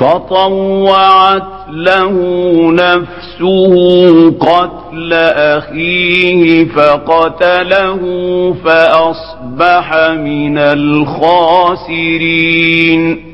فطوعت له نفسه قتل أخيه فقتله فأصبح من الخاسرين.